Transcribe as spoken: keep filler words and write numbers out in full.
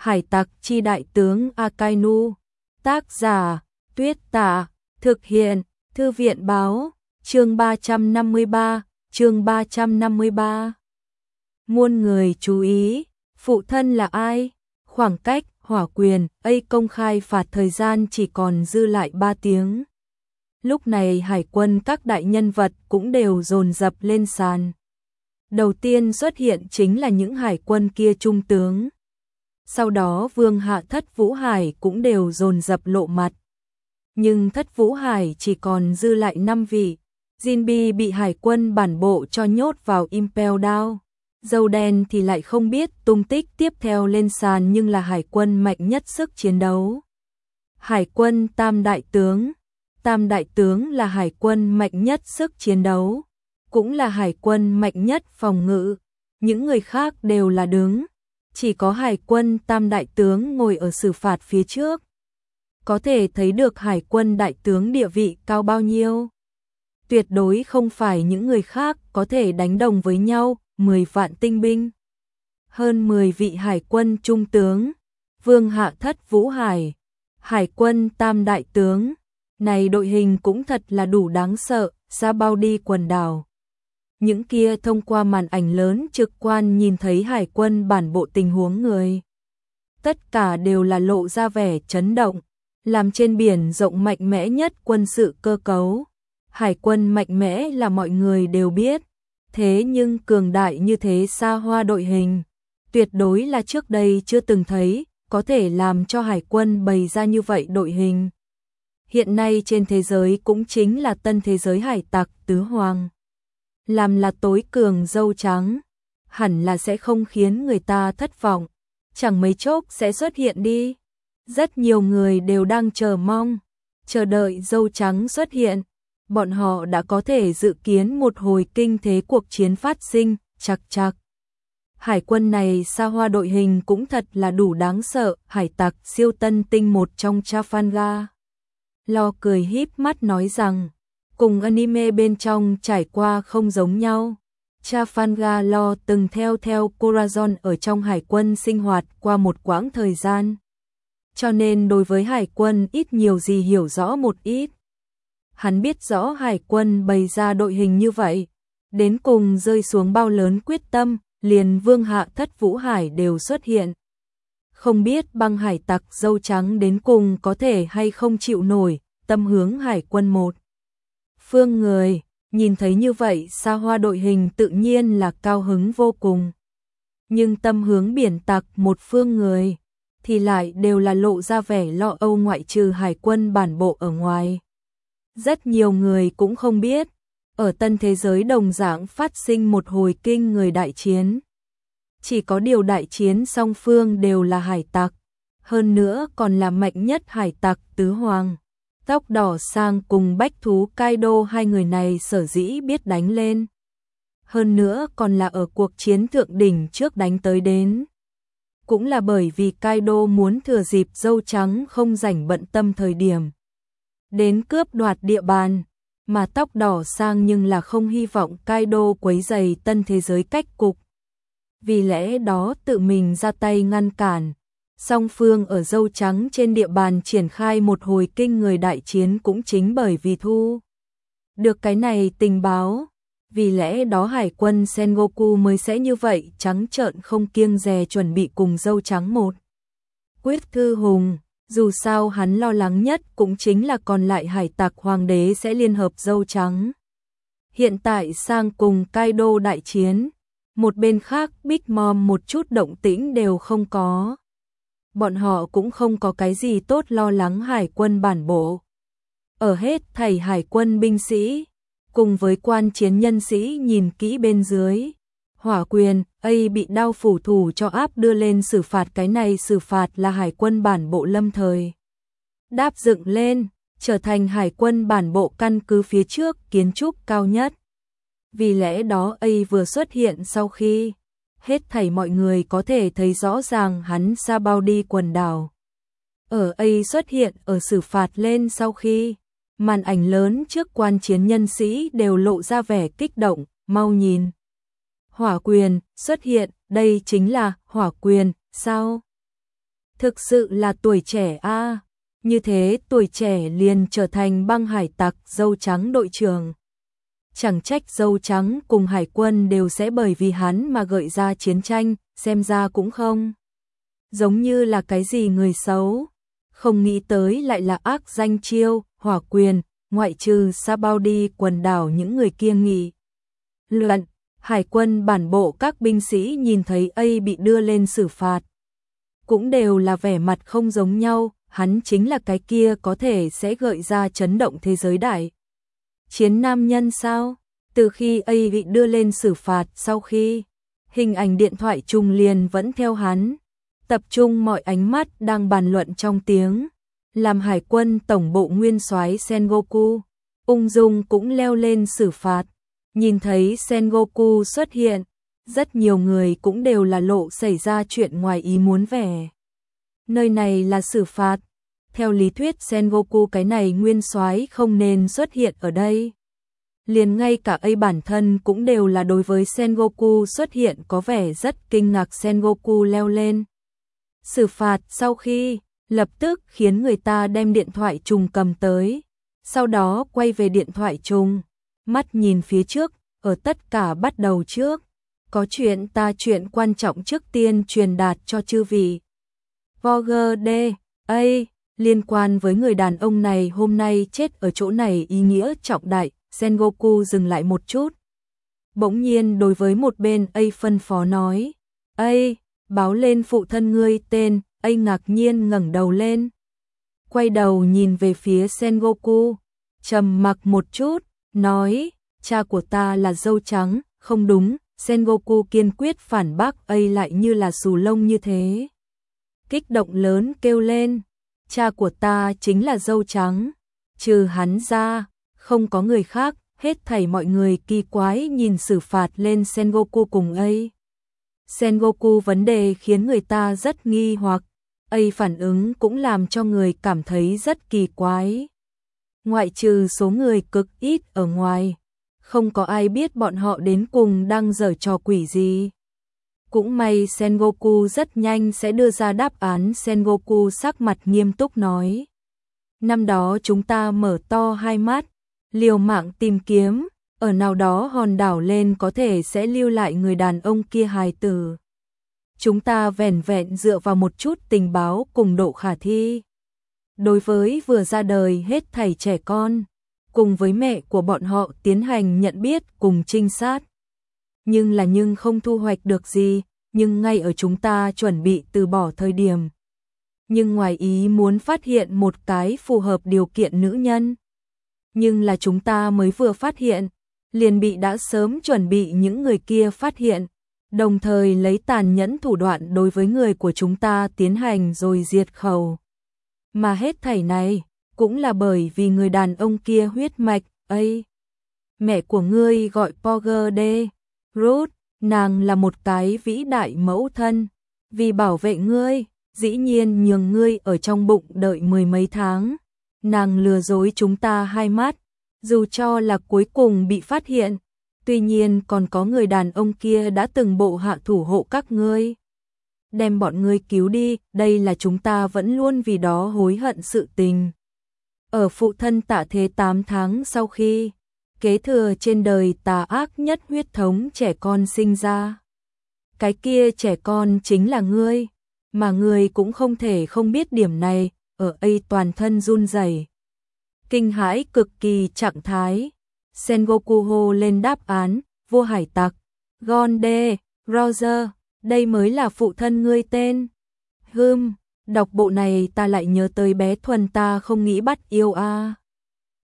Hải tặc chi đại tướng Akainu. Tác giả Tuyết Tả. Thực hiện Thư viện Báo. Chương ba trăm năm mươi ba. Chương ba trăm năm mươi ba. Muôn người chú ý. Phụ thân là ai? Khoảng cách Hỏa Quyền A công khai phạt thời gian chỉ còn dư lại ba tiếng. Lúc này hải quân các đại nhân vật cũng đều dồn dập lên sàn. Đầu tiên xuất hiện chính là những hải quân kia trung tướng. Sau đó Vương Hạ Thất Vũ Hải cũng đều dồn dập lộ mặt. Nhưng Thất Vũ Hải chỉ còn dư lại năm vị. Jinbi bị hải quân bản bộ cho nhốt vào Impel Down. Dâu đen thì lại không biết tung tích tiếp theo lên sàn nhưng là hải quân mạnh nhất sức chiến đấu. Hải quân Tam Đại Tướng. Tam Đại Tướng là hải quân mạnh nhất sức chiến đấu, cũng là hải quân mạnh nhất phòng ngự. Những người khác đều là đứng. Chỉ có hải quân Tam Đại Tướng ngồi ở xử phạt phía trước. Có thể thấy được hải quân đại tướng địa vị cao bao nhiêu. Tuyệt đối không phải những người khác có thể đánh đồng với nhau. mười vạn tinh binh. Hơn mười vị hải quân trung tướng. Vương Hạ Thất Vũ Hải. Hải quân Tam Đại Tướng. Này đội hình cũng thật là đủ đáng sợ. Ra bao đi quần đảo. Những kia thông qua màn ảnh lớn trực quan nhìn thấy hải quân bản bộ tình huống người. Tất cả đều là lộ ra vẻ chấn động. Làm trên biển rộng mạnh mẽ nhất quân sự cơ cấu. Hải quân mạnh mẽ là mọi người đều biết. Thế nhưng cường đại như thế xa hoa đội hình. Tuyệt đối là trước đây chưa từng thấy. Có thể làm cho hải quân bày ra như vậy đội hình. Hiện nay trên thế giới cũng chính là tân thế giới hải tặc tứ hoàng. Làm là tối cường dâu trắng. Hẳn là sẽ không khiến người ta thất vọng. Chẳng mấy chốc sẽ xuất hiện đi. Rất nhiều người đều đang chờ mong. Chờ đợi dâu trắng xuất hiện. Bọn họ đã có thể dự kiến một hồi kinh thế cuộc chiến phát sinh. Chặt chặt. Hải quân này xa hoa đội hình cũng thật là đủ đáng sợ. Hải tặc siêu tân tinh một trong Trafalgar. Lo cười híp mắt nói rằng. Cùng anime bên trong trải qua không giống nhau. Trafalgar Lo từng theo theo Corazon ở trong hải quân sinh hoạt qua một quãng thời gian. Cho nên đối với hải quân ít nhiều gì hiểu rõ một ít. Hắn biết rõ hải quân bày ra đội hình như vậy. Đến cùng rơi xuống bao lớn quyết tâm, liền Vương Hạ Thất Vũ Hải đều xuất hiện. Không biết băng hải tặc dâu trắng đến cùng có thể hay không chịu nổi, tâm hướng hải quân một. Phương người, nhìn thấy như vậy xa hoa đội hình tự nhiên là cao hứng vô cùng. Nhưng tâm hướng biển tặc một phương người, thì lại đều là lộ ra vẻ lo âu ngoại trừ hải quân bản bộ ở ngoài. Rất nhiều người cũng không biết, ở tân thế giới đồng dạng phát sinh một hồi kinh người đại chiến. Chỉ có điều đại chiến song phương đều là hải tặc, hơn nữa còn là mạnh nhất hải tặc tứ hoàng. Tóc đỏ sang cùng bách thú Kaido hai người này sở dĩ biết đánh lên. Hơn nữa còn là ở cuộc chiến thượng đỉnh trước đánh tới đến. Cũng là bởi vì Kaido muốn thừa dịp dâu trắng không rảnh bận tâm thời điểm. Đến cướp đoạt địa bàn, mà tóc đỏ sang nhưng là không hy vọng Kaido quấy rầy tân thế giới cách cục. Vì lẽ đó tự mình ra tay ngăn cản. Song phương ở dâu trắng trên địa bàn triển khai một hồi kinh người đại chiến cũng chính bởi vì thu được cái này tình báo. Vì lẽ đó hải quân Sengoku mới sẽ như vậy trắng trợn không kiêng dè chuẩn bị cùng dâu trắng một quyết thư hùng. Dù sao hắn lo lắng nhất cũng chính là còn lại hải tặc hoàng đế sẽ liên hợp dâu trắng. Hiện tại sang cùng Kaido đại chiến. Một bên khác Big Mom một chút động tĩnh đều không có. Bọn họ cũng không có cái gì tốt lo lắng hải quân bản bộ. Ở hết thảy hải quân binh sĩ, cùng với quan chiến nhân sĩ nhìn kỹ bên dưới. Hỏa Quyền A bị đao phủ thủ cho áp đưa lên xử phạt, cái này xử phạt là hải quân bản bộ lâm thời. Đáp dựng lên, trở thành hải quân bản bộ căn cứ phía trước kiến trúc cao nhất. Vì lẽ đó A vừa xuất hiện sau khi hết thảy mọi người có thể thấy rõ ràng hắn xa bao đi quần đảo. Ở A xuất hiện ở xử phạt lên sau khi, màn ảnh lớn trước quan chiến nhân sĩ đều lộ ra vẻ kích động, mau nhìn. Hỏa Quyền xuất hiện, đây chính là Hỏa Quyền, sao? thực sự là tuổi trẻ a. Như thế tuổi trẻ liền trở thành băng hải tặc dâu trắng đội trưởng. Chẳng trách dâu trắng cùng hải quân đều sẽ bởi vì hắn mà gợi ra chiến tranh, xem ra cũng không giống như là cái gì người xấu. Không nghĩ tới lại là ác danh chiêu, hỏa quyền, ngoại trừ Sabaudi quần đảo những người kia nghị luận. Hải quân bản bộ các binh sĩ nhìn thấy A bị đưa lên xử phạt, cũng đều là vẻ mặt không giống nhau, hắn chính là cái kia có thể sẽ gợi ra chấn động thế giới đại chiến nam nhân sao? Từ khi A bị đưa lên xử phạt sau khi, hình ảnh điện thoại trùng liền vẫn theo hắn, tập trung mọi ánh mắt đang bàn luận trong tiếng, làm hải quân tổng bộ nguyên soái Sengoku, ung dung cũng leo lên xử phạt. Nhìn thấy Sengoku xuất hiện, rất nhiều người cũng đều là lộ xảy ra chuyện ngoài ý muốn vẻ. Nơi này là xử phạt, theo lý thuyết Sengoku cái này nguyên soái không nên xuất hiện ở đây. Liền ngay cả A bản thân cũng đều là đối với Sengoku xuất hiện có vẻ rất kinh ngạc. Sengoku leo lên xử phạt sau khi, lập tức khiến người ta đem điện thoại trùng cầm tới, sau đó quay về điện thoại trùng, mắt nhìn phía trước, ở tất cả bắt đầu trước. Có chuyện ta chuyện quan trọng trước tiên truyền đạt cho chư vị. Vogue D. A. Liên quan với người đàn ông này hôm nay chết ở chỗ này ý nghĩa trọng đại. Sengoku dừng lại một chút, bỗng nhiên đối với một bên A phân phó nói. A, báo lên phụ thân ngươi tên. A ngạc nhiên ngẩng đầu lên, quay đầu nhìn về phía Sengoku, trầm mặc một chút, nói, cha của ta là dâu trắng. Không đúng. Sengoku kiên quyết phản bác. A lại như là xù lông như thế, kích động lớn kêu lên, cha của ta chính là dâu trắng, trừ hắn ra không có người khác. Hết thảy mọi người kỳ quái nhìn xử phạt lên Sengoku cùng A. Sengoku vấn đề khiến người ta rất nghi hoặc, A phản ứng cũng làm cho người cảm thấy rất kỳ quái. Ngoại trừ số người cực ít ở ngoài, không có ai biết bọn họ đến cùng đang giở trò quỷ gì. Cũng may Sengoku rất nhanh sẽ đưa ra đáp án. Sengoku sắc mặt nghiêm túc nói, năm đó chúng ta mở to hai mắt, liều mạng tìm kiếm, ở nào đó hòn đảo lên có thể sẽ lưu lại người đàn ông kia hài tử. Chúng ta vẻn vẹn dựa vào một chút tình báo cùng độ khả thi. Đối với vừa ra đời hết thảy trẻ con, cùng với mẹ của bọn họ tiến hành nhận biết cùng trinh sát. Nhưng là nhưng không thu hoạch được gì, nhưng ngay ở chúng ta chuẩn bị từ bỏ thời điểm. Nhưng ngoài ý muốn phát hiện một cái phù hợp điều kiện nữ nhân. Nhưng là chúng ta mới vừa phát hiện, liền bị đã sớm chuẩn bị những người kia phát hiện, đồng thời lấy tàn nhẫn thủ đoạn đối với người của chúng ta tiến hành rồi diệt khẩu. Mà hết thảy này, cũng là bởi vì người đàn ông kia huyết mạch. A. Mẹ của ngươi gọi Poger D. Ruth, nàng là một cái vĩ đại mẫu thân, vì bảo vệ ngươi, dĩ nhiên nhường ngươi ở trong bụng đợi mười mấy tháng. Nàng lừa dối chúng ta hai mắt, dù cho là cuối cùng bị phát hiện, tuy nhiên còn có người đàn ông kia đã từng bộ hạ thủ hộ các ngươi, đem bọn ngươi cứu đi, đây là chúng ta vẫn luôn vì đó hối hận sự tình. Ở phụ thân tạ thế tám tháng sau khi, kế thừa trên đời tà ác nhất huyết thống trẻ con sinh ra. Cái kia trẻ con chính là ngươi, mà ngươi cũng không thể không biết điểm này. Ở A toàn thân run rẩy, kinh hãi cực kỳ trạng thái. Sengoku hô lên đáp án, vua hải tặc, Gon D. Roger, đây mới là phụ thân ngươi tên. Hừm, đọc bộ này ta lại nhớ tới bé Thuần ta không nghĩ bắt yêu a.